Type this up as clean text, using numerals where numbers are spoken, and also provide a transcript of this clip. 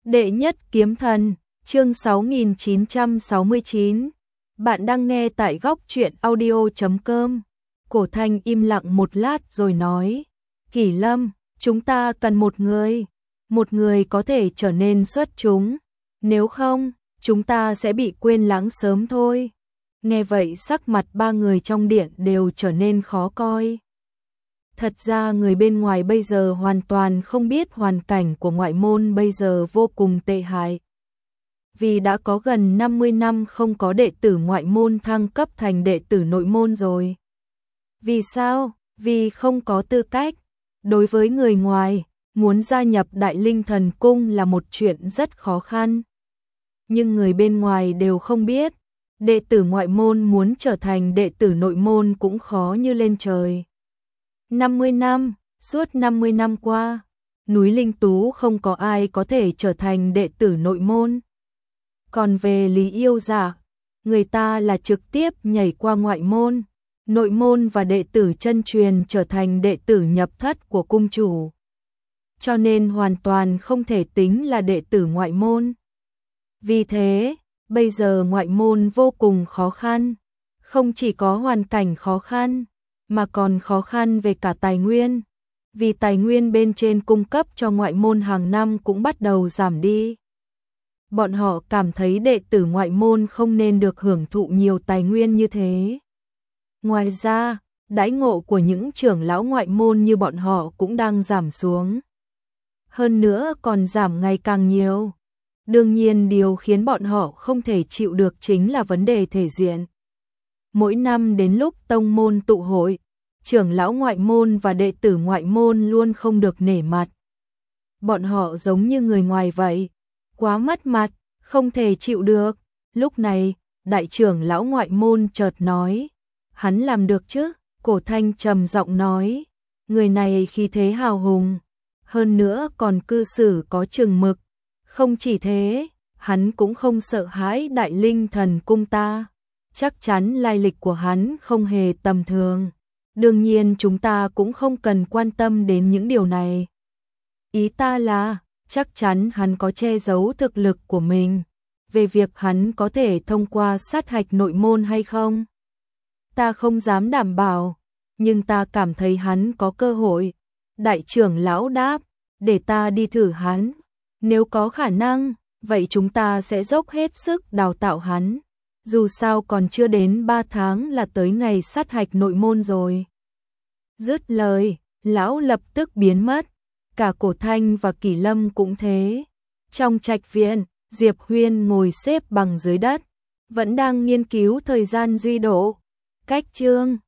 Đệ nhất kiếm thần, chương 6969. Bạn đang nghe tại góc truyện audio.com. Cổ Thanh im lặng một lát rồi nói, Kỷ Lâm, chúng ta cần một người có thể trở nên xuất chúng, nếu không, chúng ta sẽ bị quên lãng sớm thôi. Nghe vậy sắc mặt ba người trong điện đều trở nên khó coi. Thật ra người bên ngoài bây giờ hoàn toàn không biết hoàn cảnh của ngoại môn bây giờ vô cùng tệ hại. Vì đã có gần 50 năm không có đệ tử ngoại môn thăng cấp thành đệ tử nội môn rồi. Vì sao? Vì không có tư cách. Đối với người ngoài, muốn gia nhập Đại Linh Thần Cung là một chuyện rất khó khăn. Nhưng người bên ngoài đều không biết, đệ tử ngoại môn muốn trở thành đệ tử nội môn cũng khó như lên trời. 50 năm, suốt 50 năm qua, núi Linh Tú không có ai có thể trở thành đệ tử nội môn. Còn về Lý Yêu Dạ, người ta là trực tiếp nhảy qua ngoại môn, nội môn và đệ tử chân truyền trở thành đệ tử nhập thất của cung chủ. Cho nên hoàn toàn không thể tính là đệ tử ngoại môn. Vì thế, bây giờ ngoại môn vô cùng khó khăn, không chỉ có hoàn cảnh khó khăn, mà còn khó khăn về cả tài nguyên, vì tài nguyên bên trên cung cấp cho ngoại môn hàng năm cũng bắt đầu giảm đi. Bọn họ cảm thấy đệ tử ngoại môn không nên được hưởng thụ nhiều tài nguyên như thế. Ngoài ra, đãi ngộ của những trưởng lão ngoại môn như bọn họ cũng đang giảm xuống. Hơn nữa còn giảm ngày càng nhiều. Đương nhiên điều khiến bọn họ không thể chịu được chính là vấn đề thể diện. Mỗi năm đến lúc tông môn tụ hội, trưởng lão ngoại môn và đệ tử ngoại môn luôn không được nể mặt. Bọn họ giống như người ngoài vậy, quá mất mặt, không thể chịu được. Lúc này, đại trưởng lão ngoại môn chợt nói, hắn làm được chứ? Cổ Thanh trầm giọng nói, người này khí thế hào hùng, hơn nữa còn cư xử có chừng mực. Không chỉ thế, hắn cũng không sợ hãi Đại Linh Thần Cung ta. Chắc chắn lai lịch của hắn không hề tầm thường. Đương nhiên chúng ta cũng không cần quan tâm đến những điều này. Ý ta là, chắc chắn hắn có che giấu thực lực của mình. Về việc hắn có thể thông qua sát hạch nội môn hay không, ta không dám đảm bảo, nhưng ta cảm thấy hắn có cơ hội. Đại trưởng lão đáp, để ta đi thử hắn. Nếu có khả năng, vậy chúng ta sẽ dốc hết sức đào tạo hắn. Dù sao còn chưa đến 3 tháng là tới ngày sát hạch nội môn rồi. Dứt lời, lão lập tức biến mất. Cả Cổ Thanh và Kỷ Lâm cũng thế. Trong trạch viện, Diệp Huyên ngồi xếp bằng dưới đất, vẫn đang nghiên cứu thời gian duy độ. Cách chương